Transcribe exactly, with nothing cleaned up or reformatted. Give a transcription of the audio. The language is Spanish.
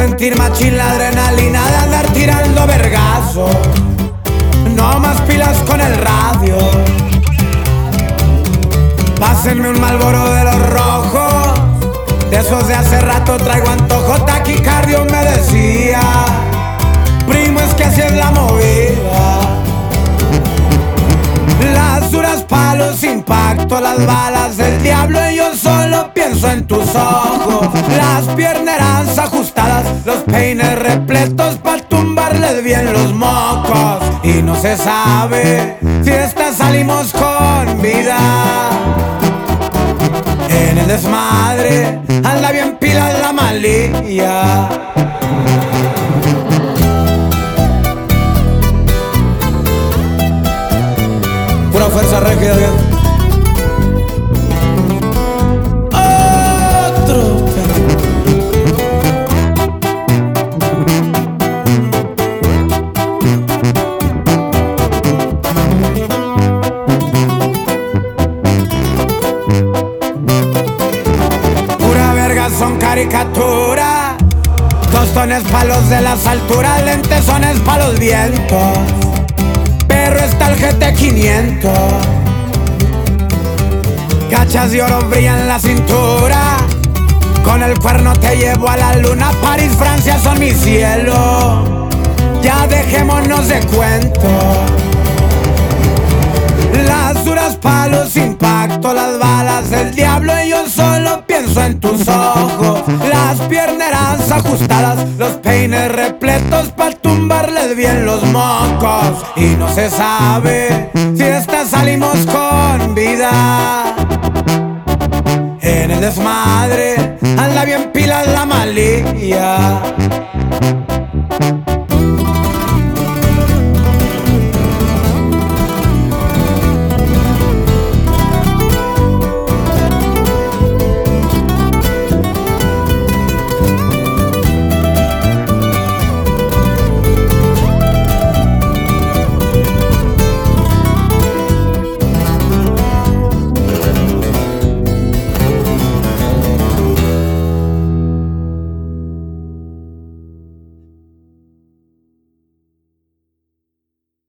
sentir machín la adrenalina de andar tirando vergazo. No más pilas con el radio. Pásenme un Marlboro de los rojos, de esos de hace rato traigo antojo. Taquicardio me decía, primo, es que así es la movida. Las duras palos, impacto, las balas del diablo y yo solo pienso en tus ojos. Las pierneras ajustadas, los peines repletos pa' tumbarles bien los mocos. Y no se sabe si esta salimos con vida. En el desmadre anda bien pila la malilla. Pura fuerza regia, bien. Otro. Pura verga, son caricatura. Tostones pa' los de las alturas, lentesones pa' los vientos. Pero está el G T quinientos. Cachas de oro brillan en la cintura. Con el cuerno te llevo a la luna. París, Francia son mi cielo. Ya dejémonos de cuento. Las duras palos, impacto, las balas del diablo y yo solo pienso en tus ojos. Las pierneras ajustadas, los peines repletos pa' tumbarles bien los mocos. Y no se sabe si esta salimos con vida. En el desmadre anda bien pila la malilla.